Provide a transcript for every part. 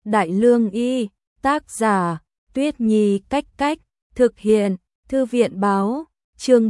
Đại Lương Y, tác giả, Tuyết Nhi Cách Cách, thực hiện, Thư viện Báo, chương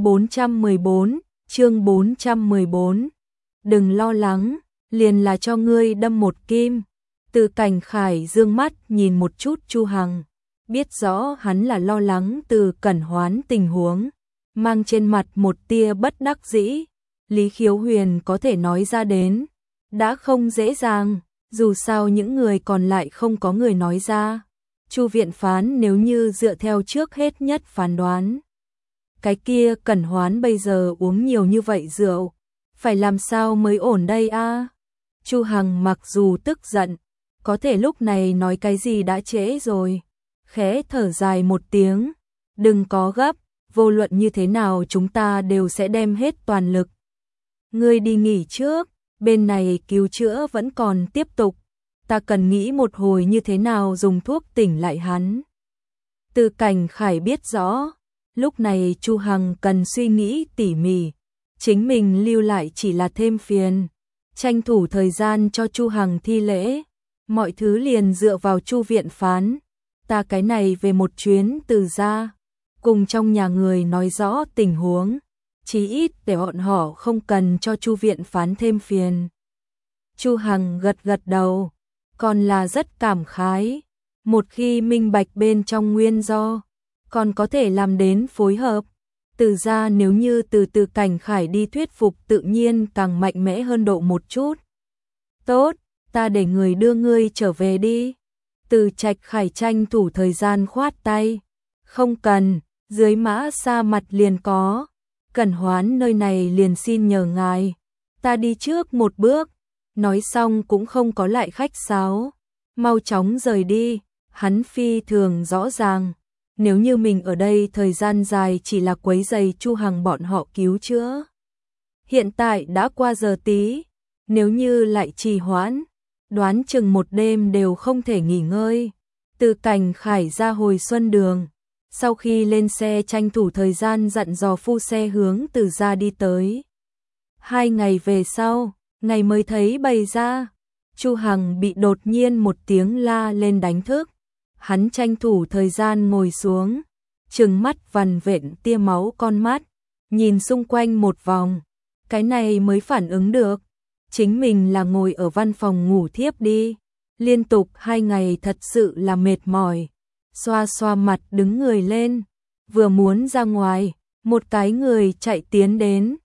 414. Đừng lo lắng, liền là cho ngươi đâm một kim. Từ Cảnh Khải dương mắt nhìn một chút Chu Hằng, biết rõ hắn là lo lắng Từ Cẩn Hoán tình huống, mang trên mặt một tia bất đắc dĩ. Lý Khiếu Huyền có thể nói ra đến, đã không dễ dàng, dù sao những người còn lại không có người nói ra. Chu viện phán nếu như dựa theo trước hết nhất phán đoán, cái kia Cẩn Hoán bây giờ uống nhiều như vậy rượu, phải làm sao mới ổn đây a? Chu Hằng mặc dù tức giận, có thể lúc này nói cái gì đã trễ rồi, khẽ thở dài một tiếng, đừng có gấp, vô luận như thế nào chúng ta đều sẽ đem hết toàn lực. Ngươi đi nghỉ trước, bên này cứu chữa vẫn còn tiếp tục, ta cần nghĩ một hồi như thế nào dùng thuốc tỉnh lại hắn. Từ Cảnh Khải biết rõ, lúc này Chu Hằng cần suy nghĩ tỉ mỉ, chính mình lưu lại chỉ là thêm phiền, tranh thủ thời gian cho Chu Hằng thi lễ, mọi thứ liền dựa vào Chu viện phán, ta cái này về một chuyến Từ gia, cùng trong nhà người nói rõ tình huống, chí ít để bọn họ không cần cho Chu viện phán thêm phiền. Chu Hằng gật gật đầu, còn là rất cảm khái, một khi minh bạch bên trong nguyên do, còn có thể làm đến phối hợp. Từ ra nếu như từ Cảnh Khải đi thuyết phục tự nhiên càng mạnh mẽ hơn độ một chút. Tốt, ta để người đưa ngươi trở về đi. Từ Trạch Khải tranh thủ thời gian khoát tay. Không cần, dưới mã xa mặt liền có. Cẩn Hoán nơi này liền xin nhờ ngài. Ta đi trước một bước. Nói xong cũng không có lại khách sáo. Mau chóng rời đi, hắn phi thường rõ ràng. Nếu như mình ở đây thời gian dài chỉ là quấy rầy Chu Hằng bọn họ cứu chữa. Hiện tại đã qua giờ tí, nếu như lại trì hoãn, đoán chừng một đêm đều không thể nghỉ ngơi. Từ Cảnh Khải ra hồi Xuân Đường, sau khi lên xe tranh thủ thời gian dặn dò phu xe hướng Từ gia đi tới. 2 ngày về sau, ngày mới thấy bày ra, Chu Hằng bị đột nhiên một tiếng la lên đánh thức. Hắn tranh thủ thời gian ngồi xuống, trừng mắt vằn vện tia máu con mắt, nhìn xung quanh một vòng, cái này mới phản ứng được, chính mình là ngồi ở văn phòng ngủ thiếp đi, liên tục 2 ngày thật sự là mệt mỏi, xoa xoa mặt đứng người lên, vừa muốn ra ngoài, một cái người chạy tiến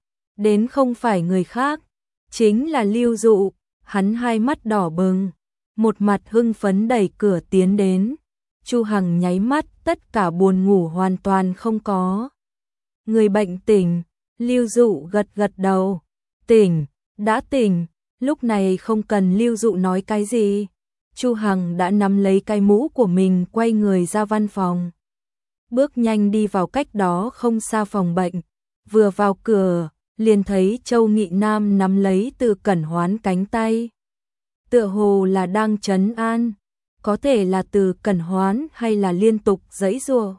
đến không phải người khác, chính là Lưu Dụ, hắn hai mắt đỏ bừng, một mặt hưng phấn đẩy cửa tiến đến. Chu Hằng nháy mắt, tất cả buồn ngủ hoàn toàn không có. Người bệnh tỉnh, Lưu Dụ gật gật đầu. Tỉnh, đã tỉnh, lúc này không cần Lưu Dụ nói cái gì. Chu Hằng đã nắm lấy cái mũ của mình quay người ra văn phòng. Bước nhanh đi vào cách đó không xa phòng bệnh. Vừa vào cửa, liền thấy Châu Nghị Nam nắm lấy Từ Cẩn Hoán cánh tay. Tựa hồ là đang trấn an. Có thể là Từ Cẩn Hoán hay là liên tục giãy giụa.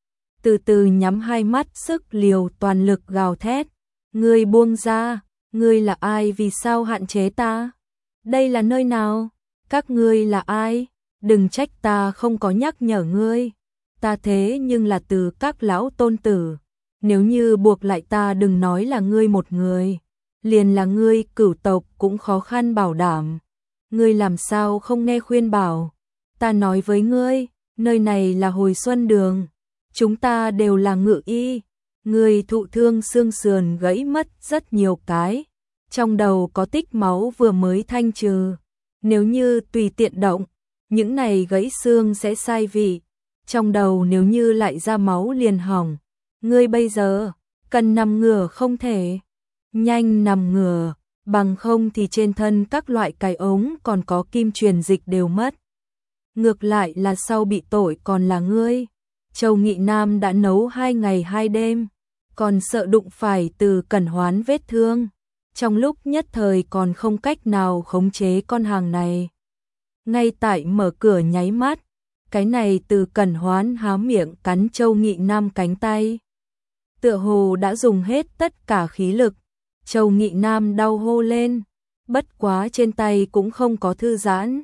Từ từ nhắm hai mắt sức liều toàn lực gào thét. Ngươi buông ra, ngươi là ai vì sao hạn chế ta? Đây là nơi nào? Các ngươi là ai? Đừng trách ta không có nhắc nhở ngươi. Ta thế nhưng là từ các lão tôn tử. Nếu như buộc lại ta đừng nói là ngươi một người. Liền là ngươi cửu tộc cũng khó khăn bảo đảm. Ngươi làm sao không nghe khuyên bảo? Ta nói với ngươi, nơi này là Hồi Xuân Đường, chúng ta đều là ngự y, ngươi thụ thương xương sườn gãy mất rất nhiều cái, trong đầu có tích máu vừa mới thanh trừ, nếu như tùy tiện động, những này gãy xương sẽ sai vị, trong đầu nếu như lại ra máu liền hỏng, ngươi bây giờ cần nằm ngửa không thể, nhanh nằm ngửa, bằng không thì trên thân các loại cái ống còn có kim truyền dịch đều mất. Ngược lại là sau bị tội còn là ngươi. Châu Nghị Nam đã nấu 2 ngày 2 đêm, còn sợ đụng phải Từ Cẩn Hoán vết thương. Trong lúc nhất thời còn không cách nào khống chế con hàng này. Ngay tại mở cửa nháy mắt, cái này Từ Cẩn Hoán há miệng cắn Châu Nghị Nam cánh tay. Tựa hồ đã dùng hết tất cả khí lực. Châu Nghị Nam đau hô lên, bất quá trên tay cũng không có thư giãn.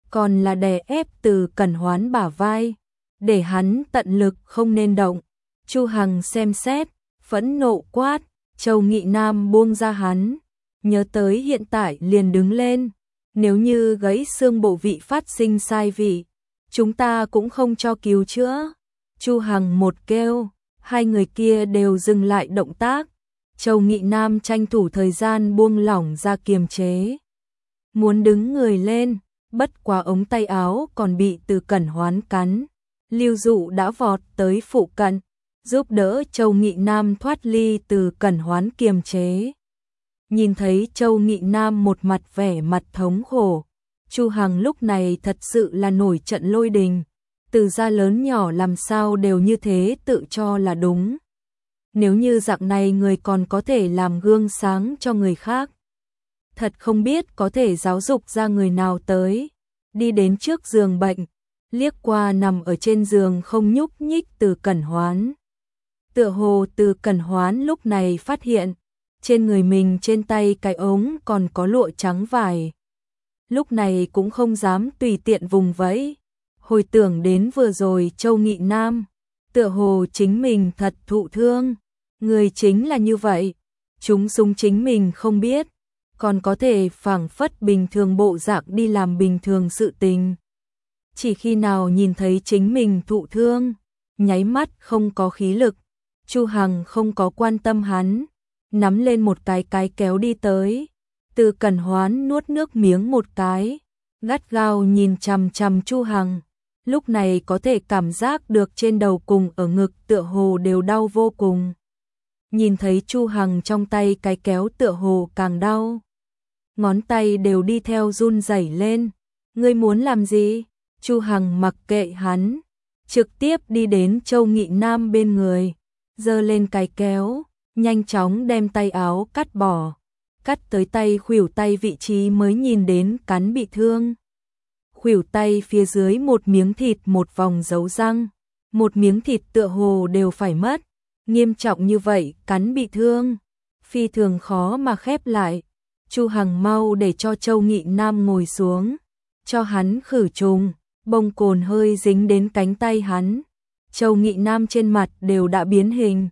còn là đè ép Từ Cẩn Hoán bả vai, để hắn tận lực không nên động. Chu Hằng xem xét, phẫn nộ quát, Châu Nghị Nam buông ra hắn, nhớ tới hiện tại liền đứng lên, nếu như gãy xương bộ vị phát sinh sai vị, chúng ta cũng không cho cứu chữa. Chu Hằng một kêu, hai người kia đều dừng lại động tác. Châu Nghị Nam tranh thủ thời gian buông lỏng ra kiềm chế, muốn đứng người lên, bất quá ống tay áo còn bị Từ Cẩn Hoán cắn. Lưu Dụ đã vọt tới phụ cận, giúp đỡ Châu Nghị Nam thoát ly Từ Cẩn Hoán kiềm chế. Nhìn thấy Châu Nghị Nam một mặt vẻ mặt thống khổ, Chu Hằng lúc này thật sự là nổi trận lôi đình. Từ gia lớn nhỏ làm sao đều như thế tự cho là đúng. Nếu như dạng này người còn có thể làm gương sáng cho người khác, thật không biết có thể giáo dục ra người nào tới. Đi đến trước giường bệnh, liếc qua nằm ở trên giường không nhúc nhích Từ Cẩn Hoán. Tựa hồ Từ Cẩn Hoán lúc này phát hiện, trên người mình trên tay cái ống còn có lụa trắng vải. Lúc này cũng không dám tùy tiện vùng vẫy. Hồi tưởng đến vừa rồi Châu Nghị Nam, tựa hồ chính mình thật thụ thương. Người chính là như vậy, chúng súng chính mình không biết, còn có thể phảng phất bình thường bộ dạng đi làm bình thường sự tình. Chỉ khi nào nhìn thấy chính mình thụ thương, nháy mắt không có khí lực, Chu Hằng không có quan tâm hắn, nắm lên một cái kéo đi tới. Từ Cẩn Hoán nuốt nước miếng một cái, gắt gao nhìn chằm chằm Chu Hằng. Lúc này có thể cảm giác được trên đầu cùng ở ngực tựa hồ đều đau vô cùng. Nhìn thấy Chu Hằng trong tay cái kéo tựa hồ càng đau. Ngón tay đều đi theo run rẩy lên. Ngươi muốn làm gì? Chu Hằng mặc kệ hắn, trực tiếp đi đến Châu Nghị Nam bên người, giơ lên cái kéo, nhanh chóng đem tay áo cắt bỏ, cắt tới tay khuỷu tay vị trí mới nhìn đến cắn bị thương. Khuỷu tay phía dưới một miếng thịt một vòng dấu răng, một miếng thịt tựa hồ đều phải mất, nghiêm trọng như vậy cắn bị thương, phi thường khó mà khép lại. Chu Hằng mau để cho Châu Nghị Nam ngồi xuống, cho hắn khử trùng, bông cồn hơi dính đến cánh tay hắn. Châu Nghị Nam trên mặt đều đã biến hình.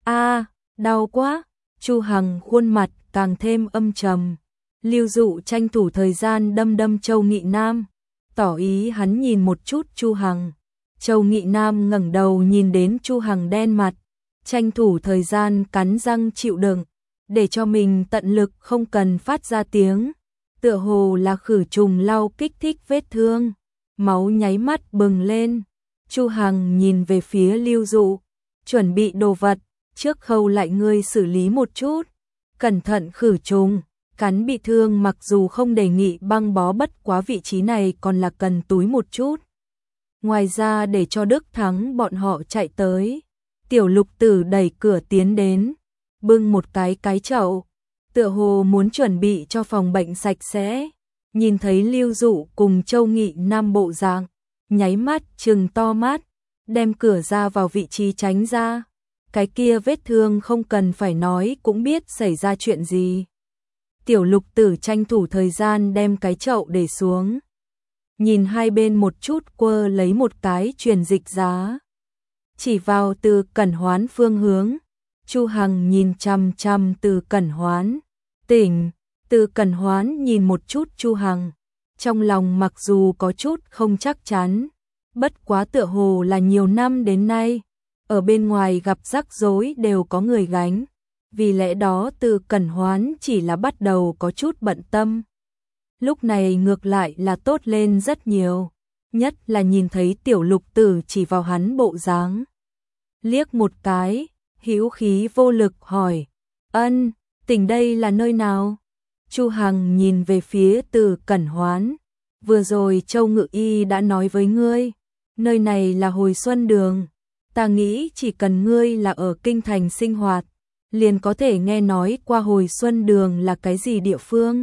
Đau quá. Chu Hằng khuôn mặt càng thêm âm trầm. Lưu Dụ tranh thủ thời gian đâm Châu Nghị Nam, tỏ ý hắn nhìn một chút Chu Hằng. Châu Nghị Nam ngẩng đầu nhìn đến Chu Hằng đen mặt, tranh thủ thời gian cắn răng chịu đựng, để cho mình tận lực không cần phát ra tiếng, tựa hồ là khử trùng lau kích thích vết thương. Máu nháy mắt bừng lên. Chu Hằng nhìn về phía Lưu Dụ, chuẩn bị đồ vật, trước khâu lại ngươi xử lý một chút, cẩn thận khử trùng, cắn bị thương mặc dù không đề nghị băng bó, bất quá vị trí này còn là cần túi một chút. Ngoài ra để cho Đức Thắng bọn họ chạy tới, Tiểu Lục Tử đẩy cửa tiến đến, bưng một cái chậu, tựa hồ muốn chuẩn bị cho phòng bệnh sạch sẽ. Nhìn thấy Lưu Dụ cùng Châu Nghị Nam bộ dạng, nháy mắt trừng to mắt, đem cửa ra vào vị trí tránh ra. Cái kia vết thương không cần phải nói cũng biết xảy ra chuyện gì. Tiểu Lục Tử tranh thủ thời gian đem cái chậu để xuống, nhìn hai bên một chút, quơ lấy một cái truyền dịch giá, chỉ vào Từ Cẩn Hoán phương hướng. Chu Hằng nhìn chằm chằm Từ Cẩn Hoán, tỉnh. Từ Cẩn Hoán nhìn một chút Chu Hằng, trong lòng mặc dù có chút không chắc chắn, bất quá tựa hồ là nhiều năm đến nay, ở bên ngoài gặp rắc rối đều có người gánh, vì lẽ đó Từ Cẩn Hoán chỉ là bắt đầu có chút bận tâm. Lúc này ngược lại là tốt lên rất nhiều, nhất là nhìn thấy Tiểu Lục Tử chỉ vào hắn bộ dáng. Liếc một cái, hữu khí vô lực hỏi, Ân, tỉnh đây là nơi nào? Chu Hằng nhìn về phía Từ Cẩn Hoán, vừa rồi Châu Ngự Y đã nói với ngươi, nơi này là Hồi Xuân Đường, ta nghĩ chỉ cần ngươi là ở kinh thành sinh hoạt, liền có thể nghe nói qua Hồi Xuân Đường là cái gì địa phương.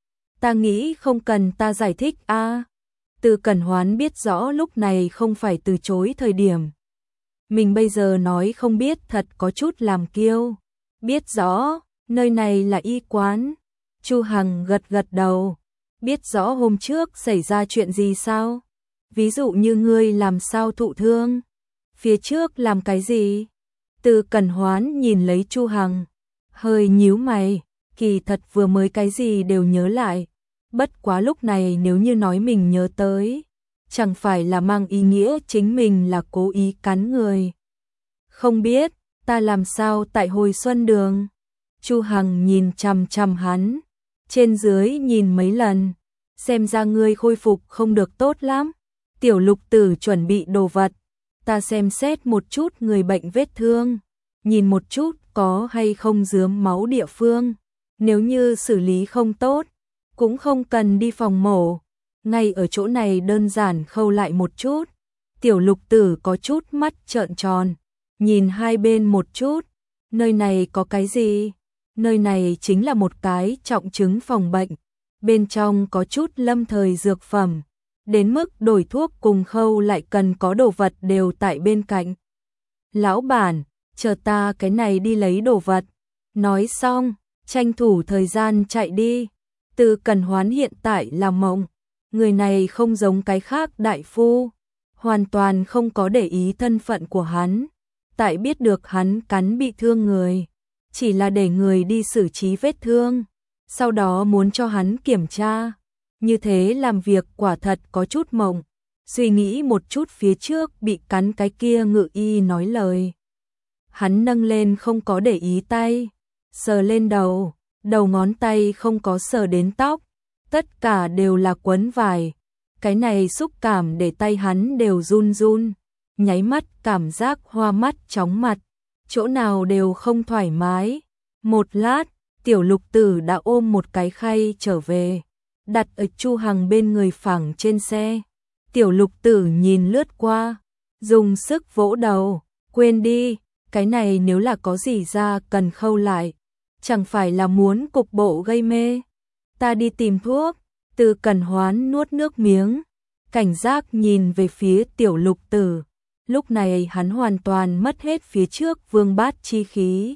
Ta nghĩ không cần ta giải thích a. Từ Cẩn Hoán biết rõ lúc này không phải từ chối thời điểm. Mình bây giờ nói không biết thật có chút làm kiêu. Biết rõ, nơi này là y quán. Chu Hằng gật gật đầu. biết rõ hôm trước xảy ra chuyện gì sao? Ví dụ như ngươi làm sao thụ thương? Phía trước làm cái gì? Từ Cẩn Hoán nhìn lấy Chu Hằng, hơi nhíu mày, kỳ thật vừa mới cái gì đều nhớ lại. Bất quá lúc này nếu như nói mình nhớ tới, chẳng phải là mang ý nghĩa chính mình là cố ý cắn người. Không biết, ta làm sao tại hồi xuân đường? Chu Hằng nhìn chằm chằm hắn, trên dưới nhìn mấy lần, xem ra ngươi khôi phục không được tốt lắm. Tiểu Lục Tử chuẩn bị đồ vật, ta xem xét một chút người bệnh vết thương, nhìn một chút có hay không rớm máu địa phương, nếu như xử lý không tốt, cũng không cần đi phòng mổ, ngay ở chỗ này đơn giản khâu lại một chút. Tiểu Lục Tử có chút mắt trợn tròn, nhìn hai bên một chút, nơi này có cái gì? Nơi này chính là một cái trọng chứng phòng bệnh, bên trong có chút lâm thời dược phẩm, đến mức đổi thuốc cùng khâu lại cần có đồ vật đều tại bên cạnh. Lão bản, chờ ta cái này đi lấy đồ vật. Nói xong, tranh thủ thời gian chạy đi. Từ Cẩn Hoán hiện tại là mộng, người này không giống cái khác đại phu, hoàn toàn không có để ý thân phận của hắn. Tại biết được hắn cắn bị thương người, chỉ là để người đi xử trí vết thương, sau đó muốn cho hắn kiểm tra. Như thế làm việc quả thật có chút mộng. Suy nghĩ một chút phía trước bị cắn cái kia ngự y nói lời. Hắn nâng lên không có để ý tay, sờ lên đầu, đầu ngón tay không có sờ đến tóc, tất cả đều là quấn vải. Cái này xúc cảm để tay hắn đều run run, nháy mắt cảm giác hoa mắt chóng mặt, chỗ nào đều không thoải mái. Một lát, Tiểu Lục Tử đã ôm một cái khay trở về, đặt ở Chu Hằng bên người phẳng trên xe. Tiểu Lục Tử nhìn lướt qua, dùng sức vỗ đầu, quên đi, cái này nếu là có gì ra cần khâu lại, chẳng phải là muốn cục bộ gây mê. Ta đi tìm thuốc. Từ Cẩn Hoán nuốt nước miếng, cảnh giác nhìn về phía Tiểu Lục Tử. Lúc này hắn hoàn toàn mất hết phía trước vương bát chi khí.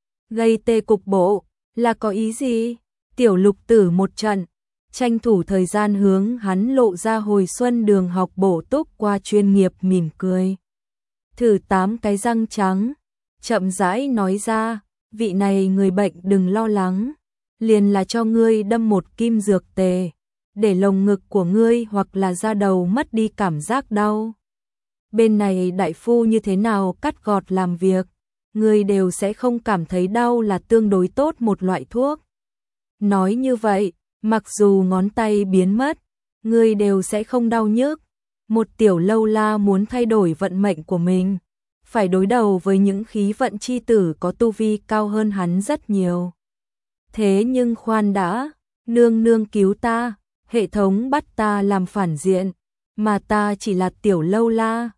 Gây tê cục bộ, là có ý gì? Tiểu Lục Tử một trận, tranh thủ thời gian hướng hắn lộ ra hồi xuân đường học bổ túc qua chuyên nghiệp mỉm cười. Thử 8 cái răng trắng, chậm rãi nói ra, vị này người bệnh đừng lo lắng, liền là cho ngươi đâm một kim dược tề, để lồng ngực của ngươi hoặc là da đầu mất đi cảm giác đau. Bên này đại phu như thế nào cắt gọt làm việc, ngươi đều sẽ không cảm thấy đau là tương đối tốt một loại thuốc. Nói như vậy, mặc dù ngón tay biến mất, ngươi đều sẽ không đau nhức. Một tiểu lâu la muốn thay đổi vận mệnh của mình, phải đối đầu với những khí vận chi tử có tu vi cao hơn hắn rất nhiều. Thế nhưng khoan đã, nương nương cứu ta, hệ thống bắt ta làm phản diện, mà ta chỉ là tiểu lâu la,